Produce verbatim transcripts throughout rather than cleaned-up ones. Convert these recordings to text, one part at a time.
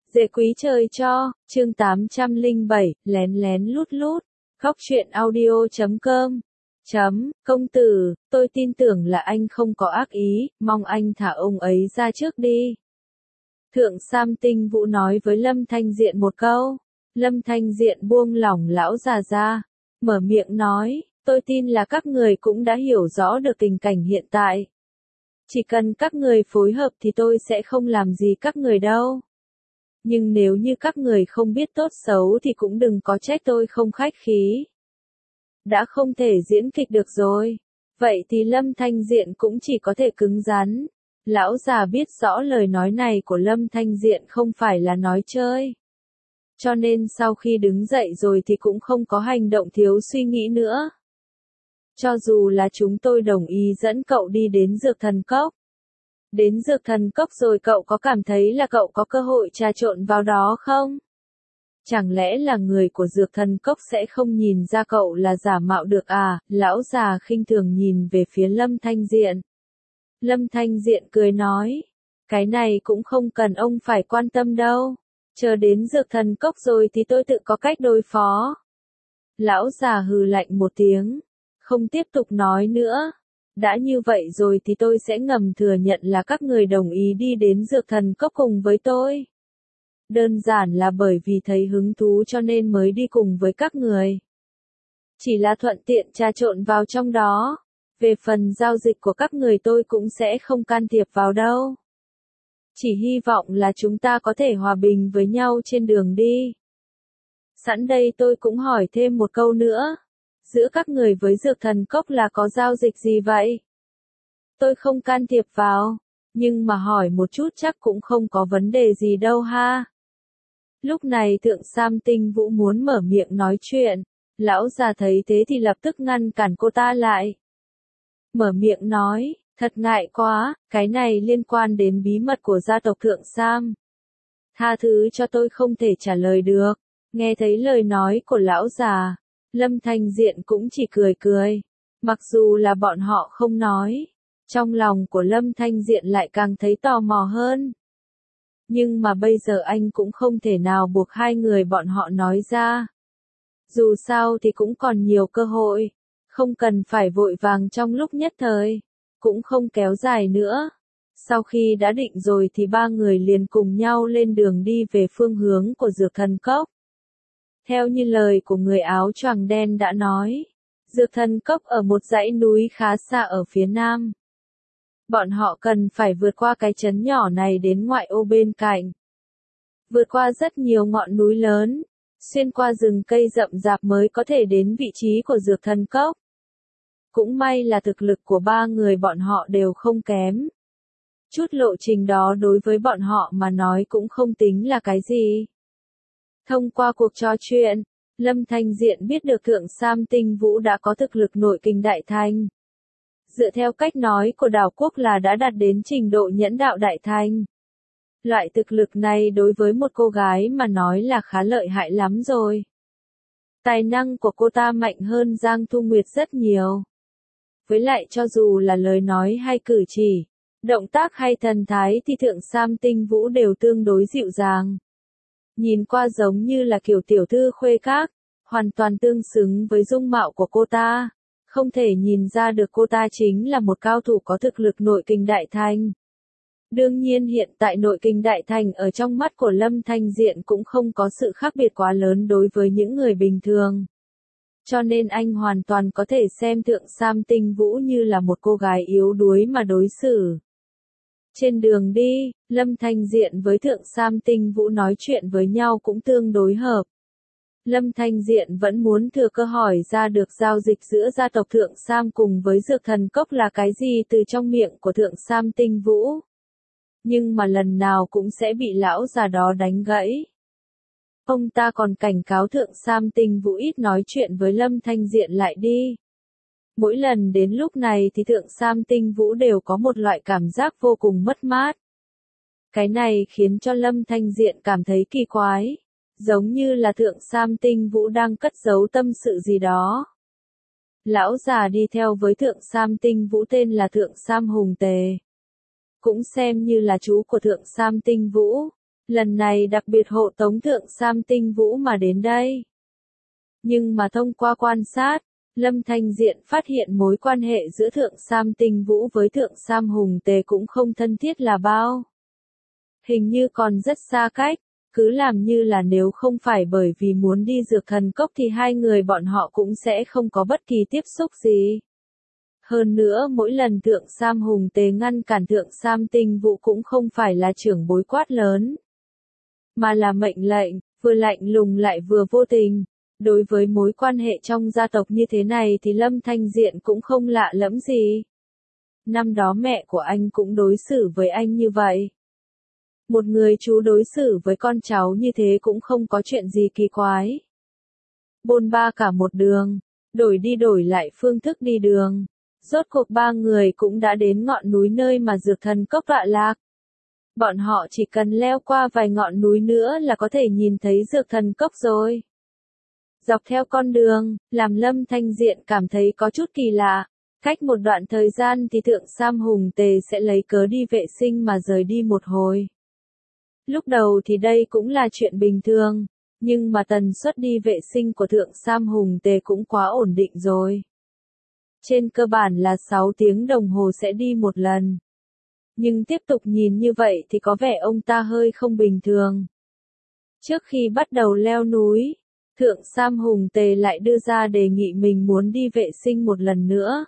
Dễ quý trời cho, chương tám trăm lẻ bảy, lén lén lút lút, khóc chuyện audio chấm com. Chấm, công tử, tôi tin tưởng là anh không có ác ý, mong anh thả ông ấy ra trước đi. Thượng Sam Tinh Vũ nói với Lâm Thanh Diện một câu. Lâm Thanh Diện buông lỏng lão già ra, mở miệng nói, tôi tin là các người cũng đã hiểu rõ được tình cảnh hiện tại. Chỉ cần các người phối hợp thì tôi sẽ không làm gì các người đâu. Nhưng nếu như các người không biết tốt xấu thì cũng đừng có trách tôi không khách khí. Đã không thể diễn kịch được rồi. Vậy thì Lâm Thanh Diện cũng chỉ có thể cứng rắn. Lão già biết rõ lời nói này của Lâm Thanh Diện không phải là nói chơi. Cho nên sau khi đứng dậy rồi thì cũng không có hành động thiếu suy nghĩ nữa. Cho dù là chúng tôi đồng ý dẫn cậu đi đến Dược Thần Cốc. Đến Dược Thần Cốc rồi cậu có cảm thấy là cậu có cơ hội trà trộn vào đó không? Chẳng lẽ là người của Dược Thần Cốc sẽ không nhìn ra cậu là giả mạo được à? Lão già khinh thường nhìn về phía Lâm Thanh Diện. Lâm Thanh Diện cười nói, cái này cũng không cần ông phải quan tâm đâu. Chờ đến Dược Thần Cốc rồi thì tôi tự có cách đối phó. Lão già hừ lạnh một tiếng, không tiếp tục nói nữa. Đã như vậy rồi thì tôi sẽ ngầm thừa nhận là các người đồng ý đi đến Dược Thần Cốc cùng với tôi. Đơn giản là bởi vì thấy hứng thú cho nên mới đi cùng với các người. Chỉ là thuận tiện trà trộn vào trong đó. Về phần giao dịch của các người tôi cũng sẽ không can thiệp vào đâu. Chỉ hy vọng là chúng ta có thể hòa bình với nhau trên đường đi. Sẵn đây tôi cũng hỏi thêm một câu nữa. Giữa các người với Dược Thần Cốc là có giao dịch gì vậy? Tôi không can thiệp vào, nhưng mà hỏi một chút chắc cũng không có vấn đề gì đâu ha. Lúc này Thượng Sam Tinh Vũ muốn mở miệng nói chuyện, lão già thấy thế thì lập tức ngăn cản cô ta lại. Mở miệng nói, thật ngại quá, cái này liên quan đến bí mật của gia tộc Thượng Sam. Tha thứ cho tôi không thể trả lời được. Nghe thấy lời nói của lão già, Lâm Thanh Diện cũng chỉ cười cười. Mặc dù là bọn họ không nói, trong lòng của Lâm Thanh Diện lại càng thấy tò mò hơn. Nhưng mà bây giờ anh cũng không thể nào buộc hai người bọn họ nói ra. Dù sao thì cũng còn nhiều cơ hội, không cần phải vội vàng trong lúc nhất thời, cũng không kéo dài nữa. Sau khi đã định rồi thì ba người liền cùng nhau lên đường đi về phương hướng của Dược Thần Cốc. Theo như lời của người áo choàng đen đã nói, Dược Thần Cốc ở một dãy núi khá xa ở phía nam. Bọn họ cần phải vượt qua cái trấn nhỏ này đến ngoại ô bên cạnh. Vượt qua rất nhiều ngọn núi lớn, xuyên qua rừng cây rậm rạp mới có thể đến vị trí của Dược Thần Cốc. Cũng may là thực lực của ba người bọn họ đều không kém. Chút lộ trình đó đối với bọn họ mà nói cũng không tính là cái gì. Thông qua cuộc trò chuyện, Lâm Thanh Diện biết được Thượng Sam Tinh Vũ đã có thực lực nội kình đại thành. Dựa theo cách nói của đảo quốc là đã đạt đến trình độ nhẫn đạo đại thành. Loại thực lực này đối với một cô gái mà nói là khá lợi hại lắm rồi. Tài năng của cô ta mạnh hơn Giang Thu Nguyệt rất nhiều. Với lại cho dù là lời nói hay cử chỉ, động tác hay thần thái thì Thượng Sam Tinh Vũ đều tương đối dịu dàng. Nhìn qua giống như là kiểu tiểu thư khuê các, hoàn toàn tương xứng với dung mạo của cô ta. Không thể nhìn ra được cô ta chính là một cao thủ có thực lực nội kình đại thành. Đương nhiên hiện tại nội kình đại thành ở trong mắt của Lâm Thanh Diện cũng không có sự khác biệt quá lớn đối với những người bình thường. Cho nên anh hoàn toàn có thể xem Thượng Sam Tinh Vũ như là một cô gái yếu đuối mà đối xử. Trên đường đi, Lâm Thanh Diện với Thượng Sam Tinh Vũ nói chuyện với nhau cũng tương đối hợp. Lâm Thanh Diện vẫn muốn thừa cơ hỏi ra được giao dịch giữa gia tộc Thượng Sam cùng với Dược Thần Cốc là cái gì từ trong miệng của Thượng Sam Tinh Vũ. Nhưng mà lần nào cũng sẽ bị lão già đó đánh gãy. Ông ta còn cảnh cáo Thượng Sam Tinh Vũ ít nói chuyện với Lâm Thanh Diện lại đi. Mỗi lần đến lúc này thì Thượng Sam Tinh Vũ đều có một loại cảm giác vô cùng mất mát. Cái này khiến cho Lâm Thanh Diện cảm thấy kỳ quái. Giống như là Thượng Sam Tinh Vũ đang cất giấu tâm sự gì đó. Lão già đi theo với Thượng Sam Tinh Vũ tên là Thượng Sam Hùng Tề. Cũng xem như là chú của Thượng Sam Tinh Vũ. Lần này đặc biệt hộ tống Thượng Sam Tinh Vũ mà đến đây. Nhưng mà thông qua quan sát, Lâm Thanh Diện phát hiện mối quan hệ giữa Thượng Sam Tinh Vũ với Thượng Sam Hùng Tề cũng không thân thiết là bao. Hình như còn rất xa cách, cứ làm như là nếu không phải bởi vì muốn đi dược thần cốc thì hai người bọn họ cũng sẽ không có bất kỳ tiếp xúc gì. Hơn nữa mỗi lần Thượng Sam Hùng Tề ngăn cản Thượng Sam Tinh Vũ cũng không phải là trưởng bối quát lớn, mà là mệnh lệnh, vừa lạnh lùng lại vừa vô tình. Đối với mối quan hệ trong gia tộc như thế này thì Lâm Thanh Diện cũng không lạ lẫm gì. Năm đó mẹ của anh cũng đối xử với anh như vậy. Một người chú đối xử với con cháu như thế cũng không có chuyện gì kỳ quái. Bôn ba cả một đường, đổi đi đổi lại phương thức đi đường. Rốt cuộc ba người cũng đã đến ngọn núi nơi mà dược thần cốc tọa lạc. Bọn họ chỉ cần leo qua vài ngọn núi nữa là có thể nhìn thấy dược thần cốc rồi. Dọc theo con đường, làm Lâm Thanh Diện cảm thấy có chút kỳ lạ. Cách một đoạn thời gian thì Thượng Sam Hùng Tề sẽ lấy cớ đi vệ sinh mà rời đi một hồi. Lúc đầu thì đây cũng là chuyện bình thường, nhưng mà tần suất đi vệ sinh của Thượng Sam Hùng Tề cũng quá ổn định rồi. Trên cơ bản là sáu tiếng đồng hồ sẽ đi một lần. Nhưng tiếp tục nhìn như vậy thì có vẻ ông ta hơi không bình thường. Trước khi bắt đầu leo núi, Thượng Sam Hùng Tề lại đưa ra đề nghị mình muốn đi vệ sinh một lần nữa.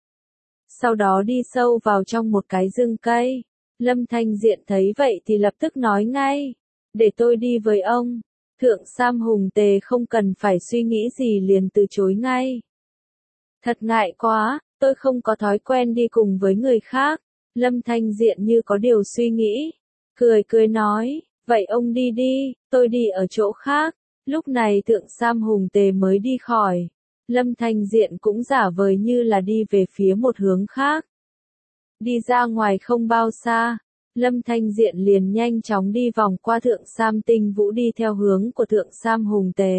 Sau đó đi sâu vào trong một cái rừng cây. Lâm Thanh Diện thấy vậy thì lập tức nói ngay, để tôi đi với ông. Thượng Sam Hùng Tề không cần phải suy nghĩ gì liền từ chối ngay. Thật ngại quá, tôi không có thói quen đi cùng với người khác. Lâm Thanh Diện như có điều suy nghĩ, cười cười nói, vậy ông đi đi, tôi đi ở chỗ khác. Lúc này Thượng Sam Hùng Tề mới đi khỏi. Lâm Thanh Diện cũng giả vời như là đi về phía một hướng khác. Đi ra ngoài không bao xa, Lâm Thanh Diện liền nhanh chóng đi vòng qua Thượng Sam Tinh Vũ đi theo hướng của Thượng Sam Hùng Tề.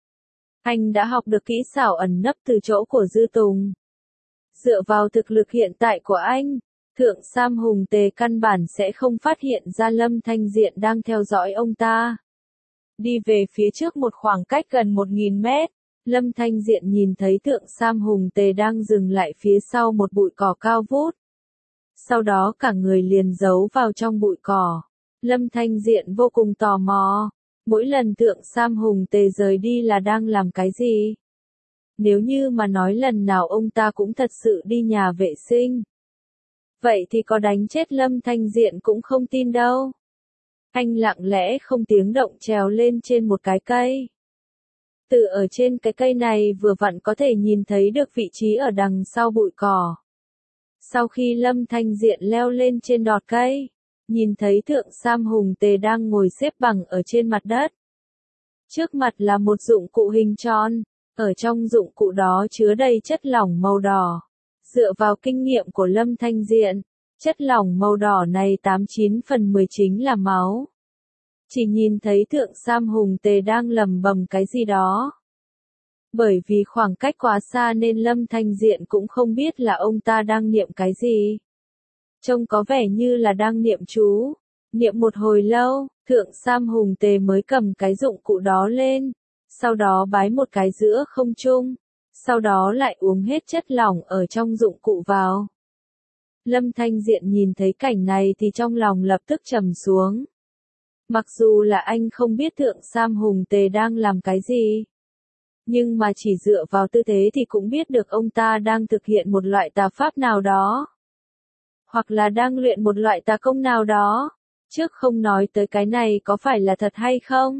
Anh đã học được kỹ xảo ẩn nấp từ chỗ của Dư Tùng. Dựa vào thực lực hiện tại của anh, Thượng Sam Hùng Tề căn bản sẽ không phát hiện ra Lâm Thanh Diện đang theo dõi ông ta. Đi về phía trước một khoảng cách gần một nghìn mét, Lâm Thanh Diện nhìn thấy Thượng Sam Hùng Tề đang dừng lại phía sau một bụi cỏ cao vút. Sau đó cả người liền giấu vào trong bụi cỏ. Lâm Thanh Diện vô cùng tò mò. Mỗi lần Thượng Sam Hùng Tề rời đi là đang làm cái gì? Nếu như mà nói lần nào ông ta cũng thật sự đi nhà vệ sinh, vậy thì có đánh chết Lâm Thanh Diện cũng không tin đâu. Anh lặng lẽ không tiếng động trèo lên trên một cái cây. Từ ở trên cái cây này vừa vặn có thể nhìn thấy được vị trí ở đằng sau bụi cỏ. Sau khi Lâm Thanh Diện leo lên trên đọt cây, nhìn thấy Thượng Sam Hùng Tề đang ngồi xếp bằng ở trên mặt đất. Trước mặt là một dụng cụ hình tròn, ở trong dụng cụ đó chứa đầy chất lỏng màu đỏ. Dựa vào kinh nghiệm của Lâm Thanh Diện, chất lỏng màu đỏ này tám chín phần mười chính là máu. Chỉ nhìn thấy Thượng Sam Hùng Tề đang lầm bầm cái gì đó. Bởi vì khoảng cách quá xa nên Lâm Thanh Diện cũng không biết là ông ta đang niệm cái gì. Trông có vẻ như là đang niệm chú. Niệm một hồi lâu, Thượng Sam Hùng Tề mới cầm cái dụng cụ đó lên. Sau đó bái một cái giữa không trung. Sau đó lại uống hết chất lỏng ở trong dụng cụ vào. Lâm Thanh Diện nhìn thấy cảnh này thì trong lòng lập tức trầm xuống. Mặc dù là anh không biết Thượng Sam Hùng Tề đang làm cái gì, nhưng mà chỉ dựa vào tư thế thì cũng biết được ông ta đang thực hiện một loại tà pháp nào đó. Hoặc là đang luyện một loại tà công nào đó. Trước không nói tới cái này có phải là thật hay không.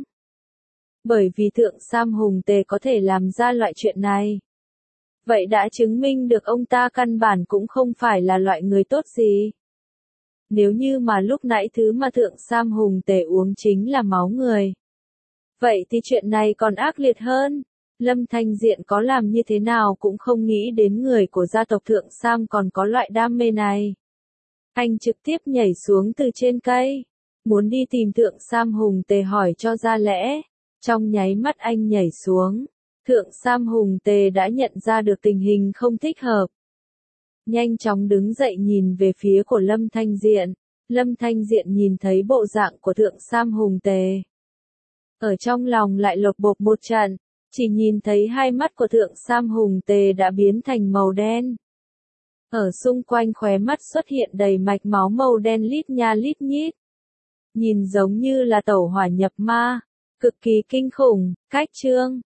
Bởi vì Thượng Sam Hùng Tề có thể làm ra loại chuyện này. Vậy đã chứng minh được ông ta căn bản cũng không phải là loại người tốt gì. Nếu như mà lúc nãy thứ mà Thượng Sam Hùng Tề uống chính là máu người, vậy thì chuyện này còn ác liệt hơn. Lâm Thanh Diện có làm như thế nào cũng không nghĩ đến người của gia tộc Thượng Sam còn có loại đam mê này. Anh trực tiếp nhảy xuống từ trên cây, muốn đi tìm Thượng Sam Hùng Tề hỏi cho ra lẽ. Trong nháy mắt anh nhảy xuống, Thượng Sam Hùng Tề đã nhận ra được tình hình không thích hợp. Nhanh chóng đứng dậy nhìn về phía của Lâm Thanh Diện. Lâm Thanh Diện nhìn thấy bộ dạng của Thượng Sam Hùng Tề. Ở trong lòng lại lột bột một trận, chỉ nhìn thấy hai mắt của Thượng Sam Hùng Tề đã biến thành màu đen. Ở xung quanh khóe mắt xuất hiện đầy mạch máu màu đen lít nha lít nhít. Nhìn giống như là tẩu hỏa nhập ma, cực kỳ kinh khủng. Cách chương